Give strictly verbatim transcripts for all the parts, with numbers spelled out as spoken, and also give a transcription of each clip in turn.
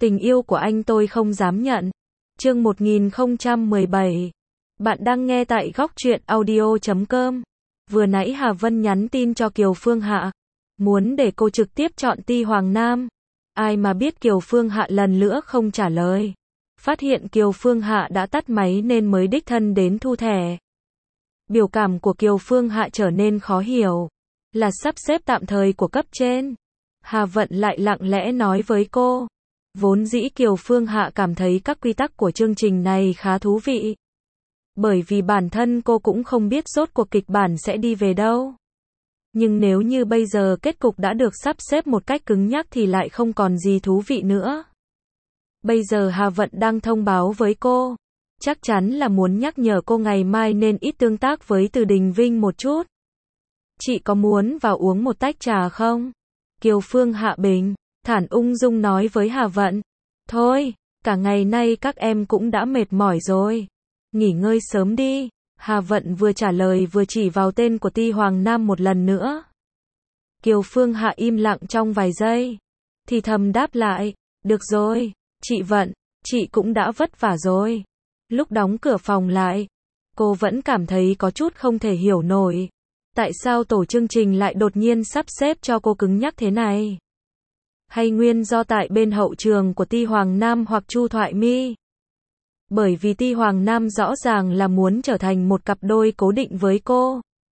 Tình yêu của anh tôi không dám nhận. Chương một nghìn không trăm mười bảy. Bạn đang nghe tại góc truyện audio chấm com. Vừa nãy Hà Vân nhắn tin cho Kiều Phương Hạ, muốn để cô trực tiếp chọn Ti Hoàng Nam. Ai mà biết Kiều Phương Hạ lần nữa không trả lời. Phát hiện Kiều Phương Hạ đã tắt máy nên mới đích thân đến thu thẻ. Biểu cảm của Kiều Phương Hạ trở nên khó hiểu. Là sắp xếp tạm thời của cấp trên. Hà Vận lại lặng lẽ nói với cô. Vốn dĩ Kiều Phương Hạ cảm thấy các quy tắc của chương trình này khá thú vị. Bởi vì bản thân cô cũng không biết rốt cuộc kịch bản sẽ đi về đâu. Nhưng nếu như bây giờ kết cục đã được sắp xếp một cách cứng nhắc thì lại không còn gì thú vị nữa. Bây giờ Hà Vận đang thông báo với cô. Chắc chắn là muốn nhắc nhở cô ngày mai nên ít tương tác với Từ Đình Vinh một chút. Chị có muốn vào uống một tách trà không? Kiều Phương Hạ bình thản ung dung nói với Hà Vận. Thôi, cả ngày nay các em cũng đã mệt mỏi rồi. Nghỉ ngơi sớm đi. Hà Vận vừa trả lời vừa chỉ vào tên của Ti Hoàng Nam một lần nữa. Kiều Phương Hạ im lặng trong vài giây. Thì thầm đáp lại. Được rồi, chị Vận, chị cũng đã vất vả rồi. Lúc đóng cửa phòng lại, cô vẫn cảm thấy có chút không thể hiểu nổi. Tại sao tổ chương trình lại đột nhiên sắp xếp cho cô cứng nhắc thế này? Hay nguyên do tại bên hậu trường của Ti Hoàng Nam hoặc Chu Thoại My? Bởi vì Ti Hoàng Nam rõ ràng là muốn trở thành một cặp đôi cố định với cô.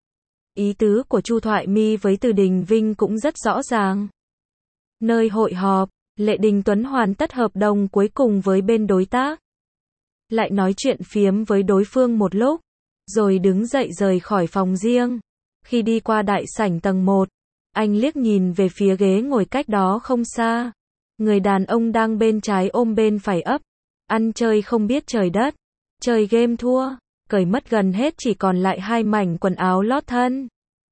Ý tứ của Chu Thoại My với Từ Đình Vinh cũng rất rõ ràng. Nơi hội họp, Lệ Đình Tuấn hoàn tất hợp đồng cuối cùng với bên đối tác. Lại nói chuyện phiếm với đối phương một lúc, rồi đứng dậy rời khỏi phòng riêng. Khi đi qua đại sảnh tầng một, anh liếc nhìn về phía ghế ngồi cách đó không xa. Người đàn ông đang bên trái ôm bên phải ấp. Ăn chơi không biết trời đất. Chơi game thua. Cởi mất gần hết chỉ còn lại hai mảnh quần áo lót thân.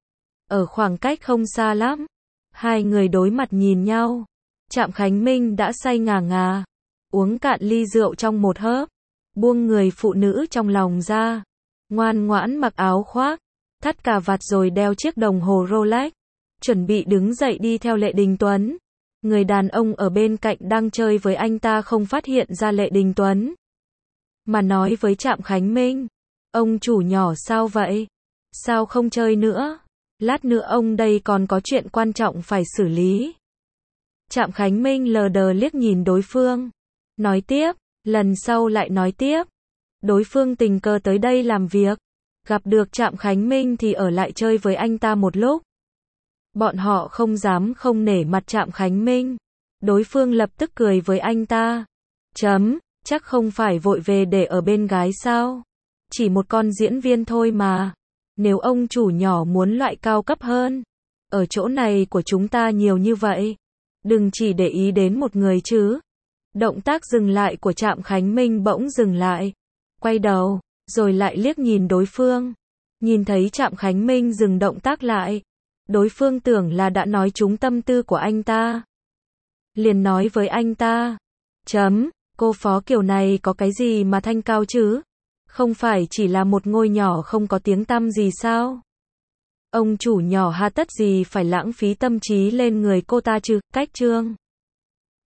Ở khoảng cách không xa lắm. Hai người đối mặt nhìn nhau. Trạm Khánh Minh đã say ngà ngà. Uống cạn ly rượu trong một hớp. Buông người phụ nữ trong lòng ra. Ngoan ngoãn mặc áo khoác. Thắt cà vạt rồi đeo chiếc đồng hồ Rolex. Chuẩn bị đứng dậy đi theo Lệ Đình Tuấn. Người đàn ông ở bên cạnh đang chơi với anh ta không phát hiện ra Lệ Đình Tuấn. Mà nói với Trạm Khánh Minh. Ông chủ nhỏ sao vậy? Sao không chơi nữa? Lát nữa ông đây còn có chuyện quan trọng phải xử lý. Trạm Khánh Minh lờ đờ liếc nhìn đối phương. Nói tiếp, lần sau lại nói tiếp. Đối phương tình cờ tới đây làm việc. Gặp được Trạm Khánh Minh thì ở lại chơi với anh ta một lúc. Bọn họ không dám không nể mặt Trạm Khánh Minh. Đối phương lập tức cười với anh ta. Chấm, chắc không phải vội về để ở bên gái sao? Chỉ một con diễn viên thôi mà. Nếu ông chủ nhỏ muốn loại cao cấp hơn, ở chỗ này của chúng ta nhiều như vậy. Đừng chỉ để ý đến một người chứ. Động tác dừng lại của Trạm Khánh Minh bỗng dừng lại. Quay đầu, rồi lại liếc nhìn đối phương. Nhìn thấy Trạm Khánh Minh dừng động tác lại. Đối phương tưởng là đã nói trúng tâm tư của anh ta. Liền nói với anh ta. Chấm, cô Phó Kiều này có cái gì mà thanh cao chứ? Không phải chỉ là một ngôi nhỏ không có tiếng tăm gì sao? Ông chủ nhỏ hà tất gì phải lãng phí tâm trí lên người cô ta chứ? Cách chương.